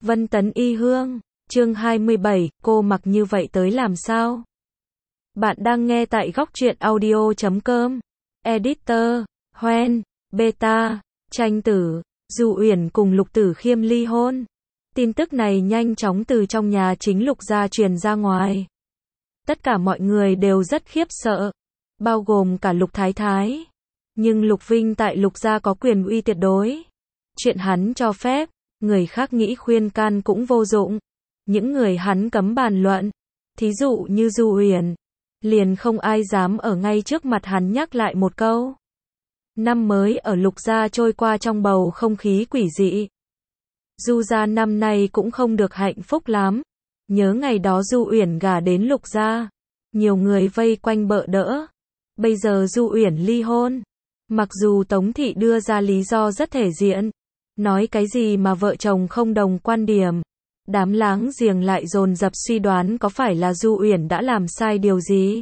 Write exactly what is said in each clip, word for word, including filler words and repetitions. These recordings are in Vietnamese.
Vân Tấn Y Hương, chương hai mươi bảy, cô mặc như vậy tới làm sao? Bạn đang nghe tại góc truyện audio chấm com. Editor, Hoen, Beta, Tranh Tử, Du Uyển cùng Lục Tử Khiêm ly hôn. Tin tức này nhanh chóng từ trong nhà chính Lục gia truyền ra ngoài. Tất cả mọi người đều rất khiếp sợ, bao gồm cả Lục Thái Thái. Nhưng Lục Vinh tại Lục gia có quyền uy tuyệt đối. Chuyện hắn cho phép, người khác nghĩ khuyên can cũng vô dụng. Những người hắn cấm bàn luận, thí dụ như Du Uyển, liền không ai dám ở ngay trước mặt hắn nhắc lại một câu. Năm mới ở Lục gia trôi qua trong bầu không khí quỷ dị. Du gia năm nay cũng không được hạnh phúc lắm. Nhớ ngày đó Du Uyển gả đến Lục gia, nhiều người vây quanh bợ đỡ. Bây giờ Du Uyển ly hôn, mặc dù Tống thị đưa ra lý do rất thể diện, nói cái gì mà vợ chồng không đồng quan điểm, đám láng giềng lại dồn dập suy đoán có phải là Du Uyển đã làm sai điều gì.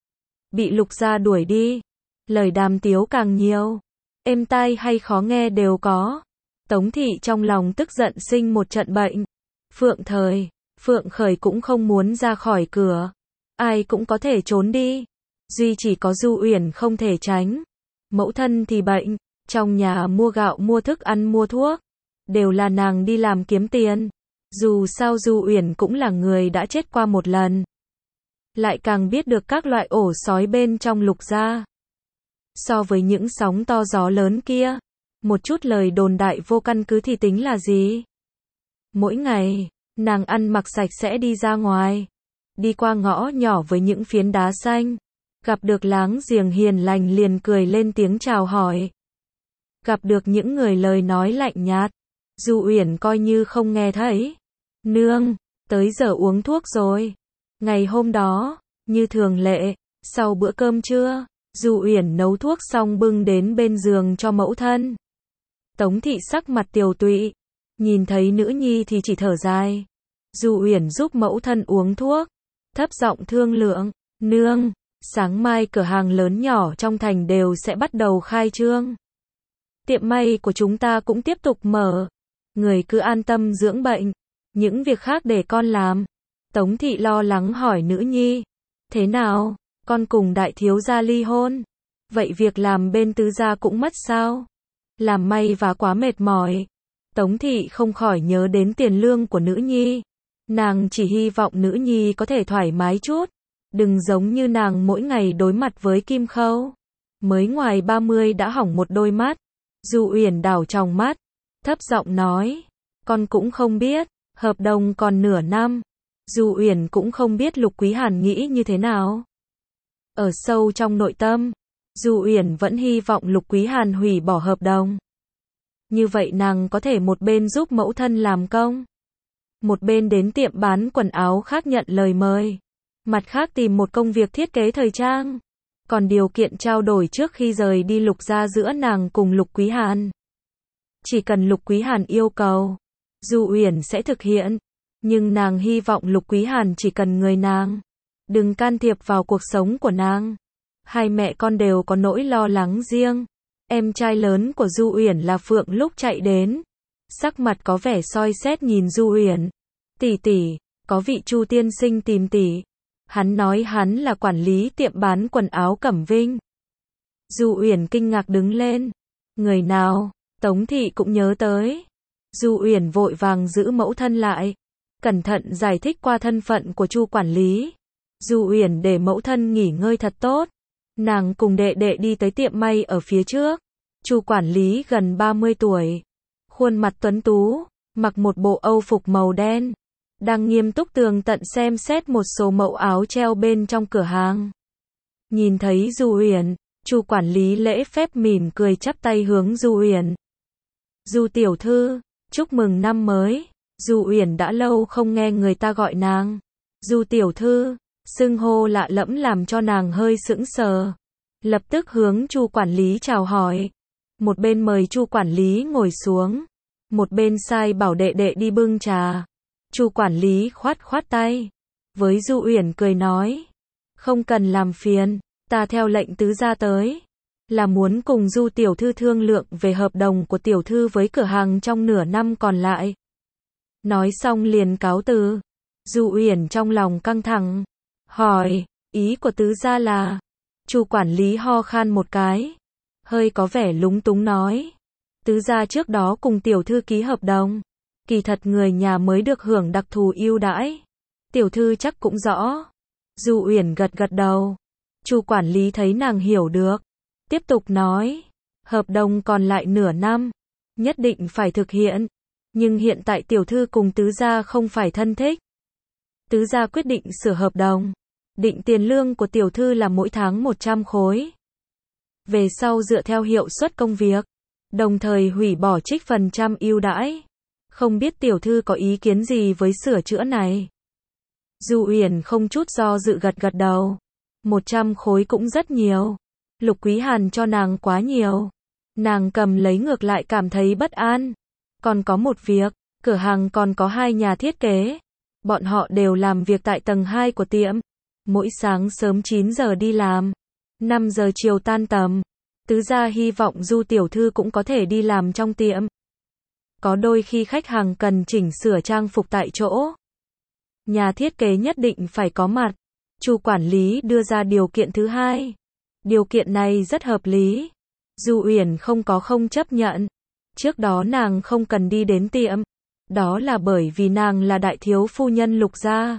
Bị Lục gia đuổi đi, lời đàm tiếu càng nhiều, êm tai hay khó nghe đều có. Tống thị trong lòng tức giận sinh một trận bệnh. Phượng Thời, Phượng Khởi cũng không muốn ra khỏi cửa, ai cũng có thể trốn đi, duy chỉ có Du Uyển không thể tránh. Mẫu thân thì bệnh, trong nhà mua gạo mua thức ăn mua thuốc, đều là nàng đi làm kiếm tiền. Dù sao Du Uyển cũng là người đã chết qua một lần, lại càng biết được các loại ổ sói bên trong Lục gia. So với những sóng to gió lớn kia, một chút lời đồn đại vô căn cứ thì tính là gì. Mỗi ngày, nàng ăn mặc sạch sẽ đi ra ngoài, đi qua ngõ nhỏ với những phiến đá xanh, gặp được láng giềng hiền lành liền cười lên tiếng chào hỏi. Gặp được những người lời nói lạnh nhạt, Du Uyển coi như không nghe thấy. Nương, tới giờ uống thuốc rồi. Ngày hôm đó, như thường lệ, sau bữa cơm trưa, Du Uyển nấu thuốc xong bưng đến bên giường cho mẫu thân. Tống thị sắc mặt tiều tụy, nhìn thấy nữ nhi thì chỉ thở dài. Du Uyển giúp mẫu thân uống thuốc, thấp giọng thương lượng, nương, sáng mai cửa hàng lớn nhỏ trong thành đều sẽ bắt đầu khai trương. Tiệm may của chúng ta cũng tiếp tục mở, người cứ an tâm dưỡng bệnh, những việc khác để con làm. Tống thị lo lắng hỏi nữ nhi, thế nào, con cùng đại thiếu gia ly hôn, vậy việc làm bên tứ gia cũng mất sao? Làm may và quá mệt mỏi. Tống thị không khỏi nhớ đến tiền lương của nữ nhi. Nàng chỉ hy vọng nữ nhi có thể thoải mái chút, đừng giống như nàng mỗi ngày đối mặt với Kim Khâu. Mới ngoài ba mươi đã hỏng một đôi mắt. Du Uyển đảo tròng mắt, thấp giọng nói, con cũng không biết, hợp đồng còn nửa năm. Du Uyển cũng không biết Lục Quý Hàn nghĩ như thế nào. Ở sâu trong nội tâm, Du Uyển vẫn hy vọng Lục Quý Hàn hủy bỏ hợp đồng. Như vậy nàng có thể một bên giúp mẫu thân làm công, một bên đến tiệm bán quần áo khác nhận lời mời, mặt khác tìm một công việc thiết kế thời trang. Còn điều kiện trao đổi trước khi rời đi Lục gia giữa nàng cùng Lục Quý Hàn, chỉ cần Lục Quý Hàn yêu cầu, Du Uyển sẽ thực hiện. Nhưng nàng hy vọng Lục Quý Hàn chỉ cần người nàng, đừng can thiệp vào cuộc sống của nàng. Hai mẹ con đều có nỗi lo lắng riêng. Em trai lớn của Du Uyển là Phượng lúc chạy đến, sắc mặt có vẻ soi xét nhìn Du Uyển. Tỷ tỷ, có vị Chu tiên sinh tìm tỷ. Hắn nói hắn là quản lý tiệm bán quần áo Cẩm Vinh. Du Uyển kinh ngạc đứng lên. Người nào? Tống thị cũng nhớ tới. Du Uyển vội vàng giữ mẫu thân lại, cẩn thận giải thích qua thân phận của Chu quản lý. Du Uyển để mẫu thân nghỉ ngơi thật tốt. Nàng cùng đệ đệ đi tới tiệm may ở phía trước. Chu quản lý gần ba mươi tuổi, khuôn mặt tuấn tú, mặc một bộ âu phục màu đen, đang nghiêm túc tường tận xem xét một số mẫu áo treo bên trong cửa hàng. Nhìn thấy Du Uyển, Chu quản lý lễ phép mỉm cười chắp tay hướng Du Uyển. Du tiểu thư, chúc mừng năm mới. Du Uyển đã lâu không nghe người ta gọi nàng Du tiểu thư, xưng hô lạ lẫm làm cho nàng hơi sững sờ. Lập tức hướng Chu quản lý chào hỏi, một bên mời Chu quản lý ngồi xuống, một bên sai bảo đệ đệ đi bưng trà. Chu quản lý khoát khoát tay, với Du Uyển cười nói, không cần làm phiền, ta theo lệnh tứ gia tới, là muốn cùng Du tiểu thư thương lượng về hợp đồng của tiểu thư với cửa hàng trong nửa năm còn lại. Nói xong liền cáo từ. Du Uyển trong lòng căng thẳng, hỏi, ý của tứ gia là? Chu quản lý ho khan một cái, hơi có vẻ lúng túng nói, tứ gia trước đó cùng tiểu thư ký hợp đồng, kỳ thật người nhà mới được hưởng đặc thù ưu đãi. Tiểu thư chắc cũng rõ. Du Uyển gật gật đầu. Chu quản lý thấy nàng hiểu được, tiếp tục nói, hợp đồng còn lại nửa năm, nhất định phải thực hiện, nhưng hiện tại tiểu thư cùng tứ gia không phải thân thích. Tứ gia quyết định sửa hợp đồng, định tiền lương của tiểu thư là mỗi tháng một trăm khối. Về sau dựa theo hiệu suất công việc, đồng thời hủy bỏ trích phần trăm ưu đãi. Không biết tiểu thư có ý kiến gì với sửa chữa này? Du Uyển không chút do dự gật gật đầu. một trăm khối cũng rất nhiều. Lục Quý Hàn cho nàng quá nhiều. Nàng cầm lấy ngược lại cảm thấy bất an. Còn có một việc, cửa hàng còn có hai nhà thiết kế. Bọn họ đều làm việc tại tầng hai của tiệm. Mỗi sáng sớm chín giờ đi làm, năm giờ chiều tan tầm. Tứ gia hy vọng Du tiểu thư cũng có thể đi làm trong tiệm. Có đôi khi khách hàng cần chỉnh sửa trang phục tại chỗ, nhà thiết kế nhất định phải có mặt. Chu quản lý đưa ra điều kiện thứ hai. Điều kiện này rất hợp lý. Du Uyển không có không chấp nhận. Trước đó nàng không cần đi đến tiệm. Đó là bởi vì nàng là đại thiếu phu nhân Lục gia.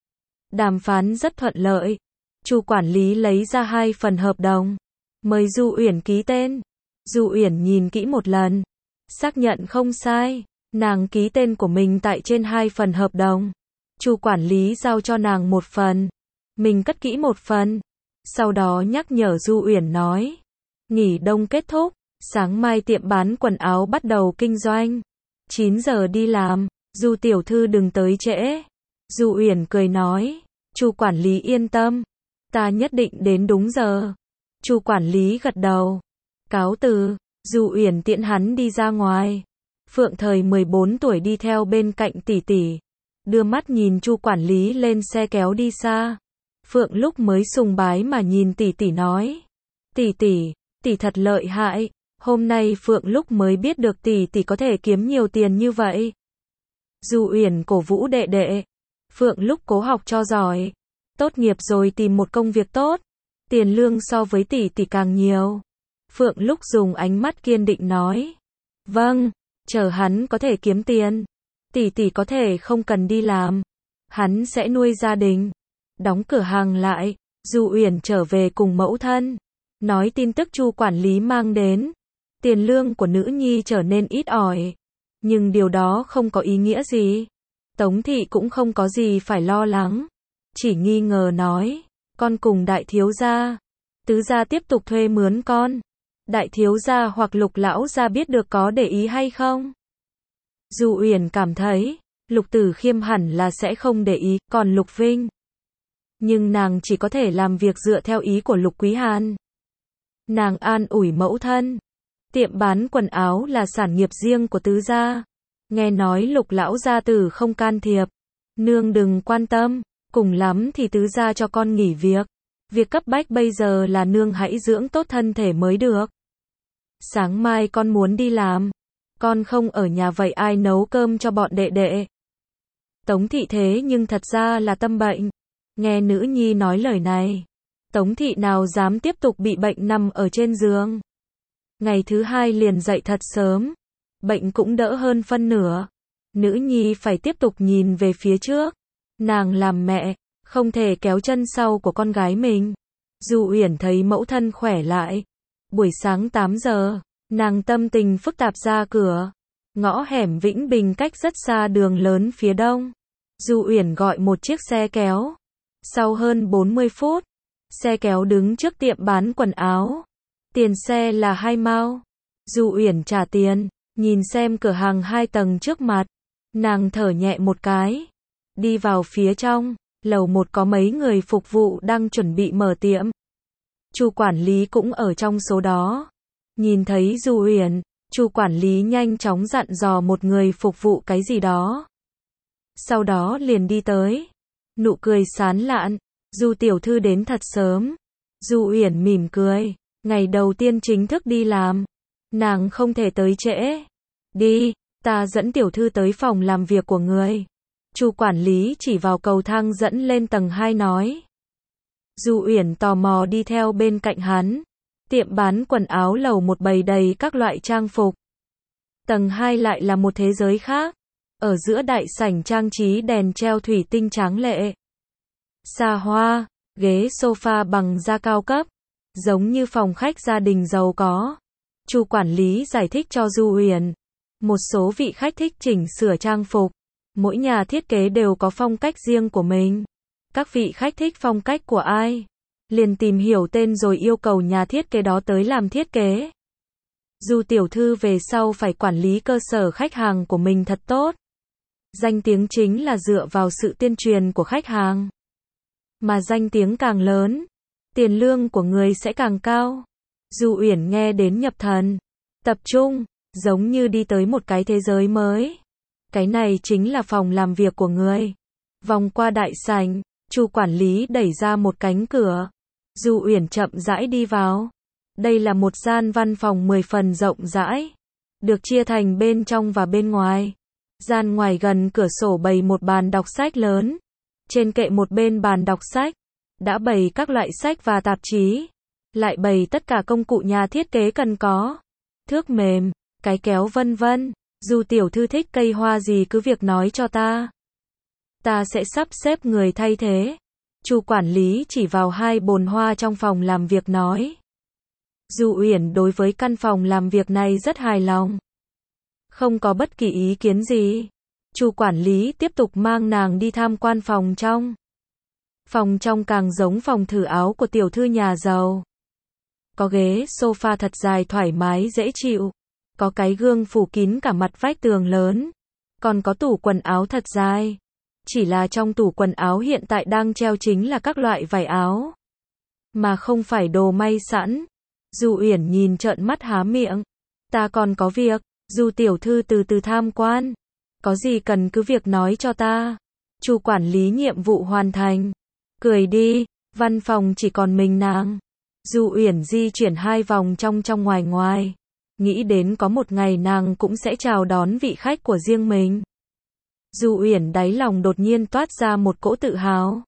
Đàm phán rất thuận lợi. Chu quản lý lấy ra hai phần hợp đồng, mời Du Uyển ký tên. Du Uyển nhìn kỹ một lần, xác nhận không sai, nàng ký tên của mình tại trên hai phần hợp đồng. Chu quản lý giao cho nàng một phần, mình cất kỹ một phần. Sau đó nhắc nhở Du Uyển nói, nghỉ đông kết thúc, sáng mai tiệm bán quần áo bắt đầu kinh doanh. chín giờ đi làm, Du tiểu thư đừng tới trễ. Du Uyển cười nói, Chu quản lý yên tâm, ta nhất định đến đúng giờ. Chu quản lý gật đầu, cáo từ. Du Uyển tiễn hắn đi ra ngoài. Phượng Thời mười bốn tuổi đi theo bên cạnh tỷ tỷ, đưa mắt nhìn Chu quản lý lên xe kéo đi xa. Phượng lúc mới sùng bái mà nhìn tỷ tỷ nói, tỷ tỷ, tỷ thật lợi hại. Hôm nay Phượng lúc mới biết được tỷ tỷ có thể kiếm nhiều tiền như vậy. Du Uyển cổ vũ đệ đệ. Phượng lúc cố học cho giỏi, tốt nghiệp rồi tìm một công việc tốt, tiền lương so với tỷ tỷ càng nhiều. Phượng lúc dùng ánh mắt kiên định nói, vâng, chờ hắn có thể kiếm tiền, tỷ tỷ có thể không cần đi làm, hắn sẽ nuôi gia đình. Đóng cửa hàng lại, Du Uyển trở về cùng mẫu thân, nói tin tức Chu quản lý mang đến. Tiền lương của nữ nhi trở nên ít ỏi, nhưng điều đó không có ý nghĩa gì. Tống thị cũng không có gì phải lo lắng, chỉ nghi ngờ nói, con cùng đại thiếu gia, tứ gia tiếp tục thuê mướn con. Đại thiếu gia hoặc Lục lão gia biết được có để ý hay không? Du Uyển cảm thấy, Lục Tử Khiêm hẳn là sẽ không để ý, còn Lục Vinh. Nhưng nàng chỉ có thể làm việc dựa theo ý của Lục Quý Hàn. Nàng an ủi mẫu thân, tiệm bán quần áo là sản nghiệp riêng của tứ gia. Nghe nói Lục lão gia tử không can thiệp, nương đừng quan tâm, cùng lắm thì tứ gia cho con nghỉ việc. Việc cấp bách bây giờ là nương hãy dưỡng tốt thân thể mới được. Sáng mai con muốn đi làm, con không ở nhà vậy ai nấu cơm cho bọn đệ đệ? Tống thị thế nhưng thật ra là tâm bệnh. Nghe nữ nhi nói lời này, Tống thị nào dám tiếp tục bị bệnh nằm ở trên giường. Ngày thứ hai liền dậy thật sớm, bệnh cũng đỡ hơn phân nửa. Nữ nhi phải tiếp tục nhìn về phía trước. Nàng làm mẹ, không thể kéo chân sau của con gái mình. Du Uyển thấy mẫu thân khỏe lại. Buổi sáng tám giờ, nàng tâm tình phức tạp ra cửa. Ngõ hẻm Vĩnh Bình cách rất xa đường lớn phía đông. Du Uyển gọi một chiếc xe kéo. Sau hơn bốn mươi phút, xe kéo đứng trước tiệm bán quần áo. Tiền xe là hai mao. Du Uyển trả tiền, nhìn xem cửa hàng hai tầng trước mặt. Nàng thở nhẹ một cái. Đi vào phía trong, lầu một có mấy người phục vụ đang chuẩn bị mở tiệm. Chu quản lý cũng ở trong số đó. Nhìn thấy Du Uyển, Chu quản lý nhanh chóng dặn dò một người phục vụ cái gì đó. Sau đó liền đi tới. Nụ cười sán lạn, Du tiểu thư đến thật sớm. Du Uyển mỉm cười, ngày đầu tiên chính thức đi làm, nàng không thể tới trễ. Đi, Ta dẫn tiểu thư tới phòng làm việc của người. Chu quản lý chỉ vào cầu thang dẫn lên tầng hai nói. Du Uyển tò mò đi theo bên cạnh hắn. Tiệm bán quần áo lầu một bày đầy các loại trang phục. Tầng hai lại là một thế giới khác. Ở giữa đại sảnh trang trí đèn treo thủy tinh tráng lệ. Xa hoa, ghế sofa bằng da cao cấp, giống như phòng khách gia đình giàu có. Chu quản lý giải thích cho Du Uyển. Một số vị khách thích chỉnh sửa trang phục. Mỗi nhà thiết kế đều có phong cách riêng của mình. Các vị khách thích phong cách của ai? Liền tìm hiểu tên rồi yêu cầu nhà thiết kế đó tới làm thiết kế. Du tiểu thư về sau phải quản lý cơ sở khách hàng của mình thật tốt. Danh tiếng chính là dựa vào sự tuyên truyền của khách hàng. Mà danh tiếng càng lớn, tiền lương của người sẽ càng cao. Du Uyển nghe đến nhập thần. Tập trung, giống như đi tới một cái thế giới mới. Cái này chính là phòng làm việc của người. Vòng qua đại sảnh, Chu quản lý đẩy ra một cánh cửa. Du Uyển chậm rãi đi vào. Đây là một gian văn phòng mười phần rộng rãi. Được chia thành bên trong và bên ngoài. Gian ngoài gần cửa sổ bày một bàn đọc sách lớn. Trên kệ một bên bàn đọc sách, đã bày các loại sách và tạp chí. Lại bày tất cả công cụ nhà thiết kế cần có. Thước mềm, cái kéo vân vân. Du tiểu thư thích cây hoa gì cứ việc nói cho ta. Ta sẽ sắp xếp người thay thế. Chu quản lý chỉ vào hai bồn hoa trong phòng làm việc nói. Du Uyển đối với căn phòng làm việc này rất hài lòng. Không có bất kỳ ý kiến gì. Chu quản lý tiếp tục mang nàng đi tham quan phòng trong. Phòng trong càng giống phòng thử áo của tiểu thư nhà giàu. Có ghế sofa thật dài thoải mái dễ chịu. Có cái gương phủ kín cả mặt vách tường lớn. Còn có tủ quần áo thật dài. Chỉ là trong tủ quần áo hiện tại đang treo chính là các loại vải áo. Mà không phải đồ may sẵn. Du Uyển nhìn trợn mắt há miệng. Ta còn có việc. Du tiểu thư từ từ tham quan. Có gì cần cứ việc nói cho ta. Chu quản lý nhiệm vụ hoàn thành. Cười đi, văn phòng chỉ còn mình nàng. Du Uyển di chuyển hai vòng trong trong ngoài ngoài. Nghĩ đến có một ngày nàng cũng sẽ chào đón vị khách của riêng mình. Du Uyển đáy lòng đột nhiên toát ra một cỗ tự hào.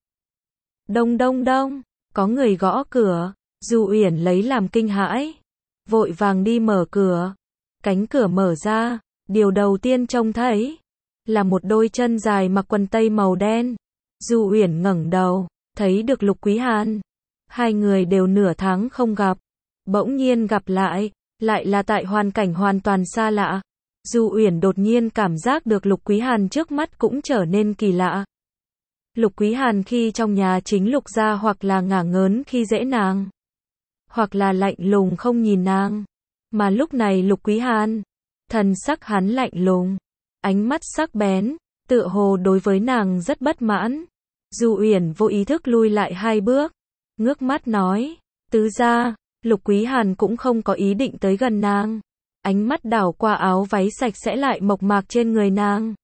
Đông đông đông, có người gõ cửa. Du Uyển lấy làm kinh hãi. Vội vàng đi mở cửa. Cánh cửa mở ra, điều đầu tiên trông thấy là một đôi chân dài mặc quần tây màu đen. Du Uyển ngẩng đầu, thấy được Lục Quý Hàn. Hai người đều nửa tháng không gặp, bỗng nhiên gặp lại, lại là tại hoàn cảnh hoàn toàn xa lạ. Du Uyển đột nhiên cảm giác được Lục Quý Hàn trước mắt cũng trở nên kỳ lạ. Lục Quý Hàn khi trong nhà chính Lục gia hoặc là ngả ngớn khi dễ nàng, hoặc là lạnh lùng không nhìn nàng. Mà lúc này Lục Quý Hàn, thần sắc hắn lạnh lùng, ánh mắt sắc bén, tựa hồ đối với nàng rất bất mãn. Du Uyển vô ý thức lui lại hai bước, ngước mắt nói, tứ gia. Lục Quý Hàn cũng không có ý định tới gần nàng. Ánh mắt đảo qua áo váy sạch sẽ lại mộc mạc trên người nàng.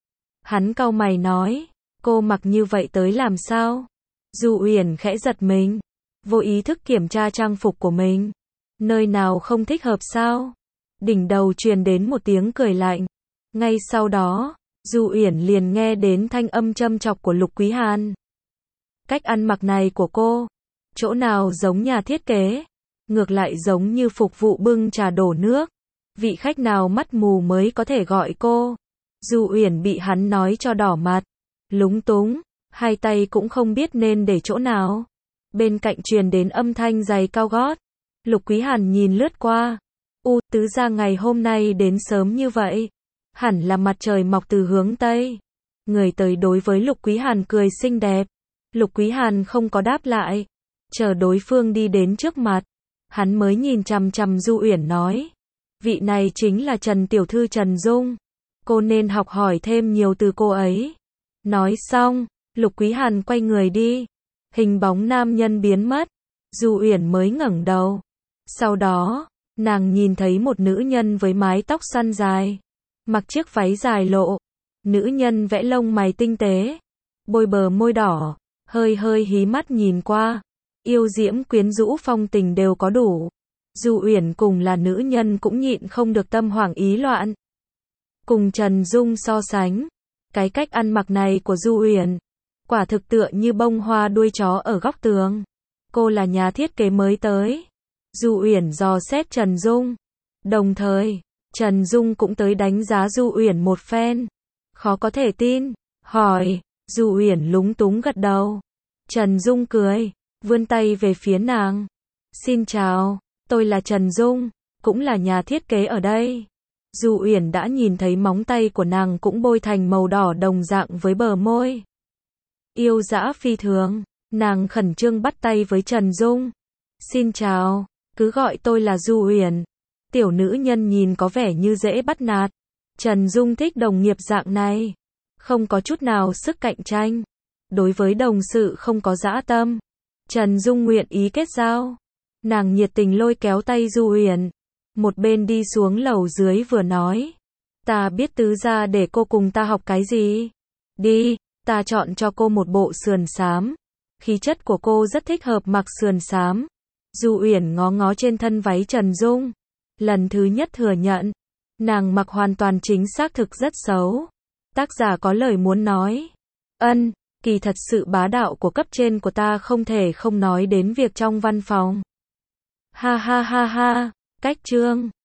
Hắn cau mày nói, cô mặc như vậy tới làm sao? Du Uyển khẽ giật mình, vô ý thức kiểm tra trang phục của mình. Nơi nào không thích hợp sao? Đỉnh đầu truyền đến một tiếng cười lạnh. Ngay sau đó, Du Uyển liền nghe đến thanh âm châm chọc của Lục Quý Hàn. Cách ăn mặc này của cô, chỗ nào giống nhà thiết kế, ngược lại giống như phục vụ bưng trà đổ nước. Vị khách nào mắt mù mới có thể gọi cô. Du Uyển bị hắn nói cho đỏ mặt, lúng túng, hai tay cũng không biết nên để chỗ nào. Bên cạnh truyền đến âm thanh giày cao gót. Lục Quý Hàn nhìn lướt qua. U, tứ gia ngày hôm nay đến sớm như vậy. Hẳn là mặt trời mọc từ hướng Tây. Người tới đối với Lục Quý Hàn cười xinh đẹp. Lục Quý Hàn không có đáp lại. Chờ đối phương đi đến trước mặt. Hắn mới nhìn chằm chằm Du Uyển nói. Vị này chính là Trần Tiểu Thư Trần Dung. Cô nên học hỏi thêm nhiều từ cô ấy. Nói xong, Lục Quý Hàn quay người đi. Hình bóng nam nhân biến mất. Du Uyển mới ngẩng đầu. Sau đó, nàng nhìn thấy một nữ nhân với mái tóc xoăn dài. Mặc chiếc váy dài lộ. Nữ nhân vẽ lông mày tinh tế. Bôi bờ môi đỏ. Hơi hơi hí mắt nhìn qua. Yêu diễm quyến rũ phong tình đều có đủ. Du Uyển cùng là nữ nhân cũng nhịn không được tâm hoảng ý loạn. Cùng Trần Dung so sánh, cái cách ăn mặc này của Du Uyển, quả thực tựa như bông hoa đuôi chó ở góc tường. Cô là nhà thiết kế mới tới. Du Uyển dò xét Trần Dung. Đồng thời, Trần Dung cũng tới đánh giá Du Uyển một phen. Khó có thể tin, hỏi, Du Uyển lúng túng gật đầu. Trần Dung cười, vươn tay về phía nàng. Xin chào, tôi là Trần Dung, cũng là nhà thiết kế ở đây. Du Uyển đã nhìn thấy móng tay của nàng cũng bôi thành màu đỏ đồng dạng với bờ môi. Yêu dã phi thường, nàng khẩn trương bắt tay với Trần Dung. Xin chào, cứ gọi tôi là Du Uyển. Tiểu nữ nhân nhìn có vẻ như dễ bắt nạt. Trần Dung thích đồng nghiệp dạng này, không có chút nào sức cạnh tranh. Đối với đồng sự không có dã tâm, Trần Dung nguyện ý kết giao. Nàng nhiệt tình lôi kéo tay Du Uyển, một bên đi xuống lầu dưới vừa nói. Ta biết tứ gia để cô cùng ta học cái gì. Đi, ta chọn cho cô một bộ sườn xám. Khí chất của cô rất thích hợp mặc sườn xám. Du Uyển ngó ngó trên thân váy Trần Dung. Lần thứ nhất thừa nhận, nàng mặc hoàn toàn chính xác thực rất xấu. Tác giả có lời muốn nói. Ân, kỳ thật sự bá đạo của cấp trên của ta không thể không nói đến việc trong văn phòng. Ha ha ha ha, cách chương.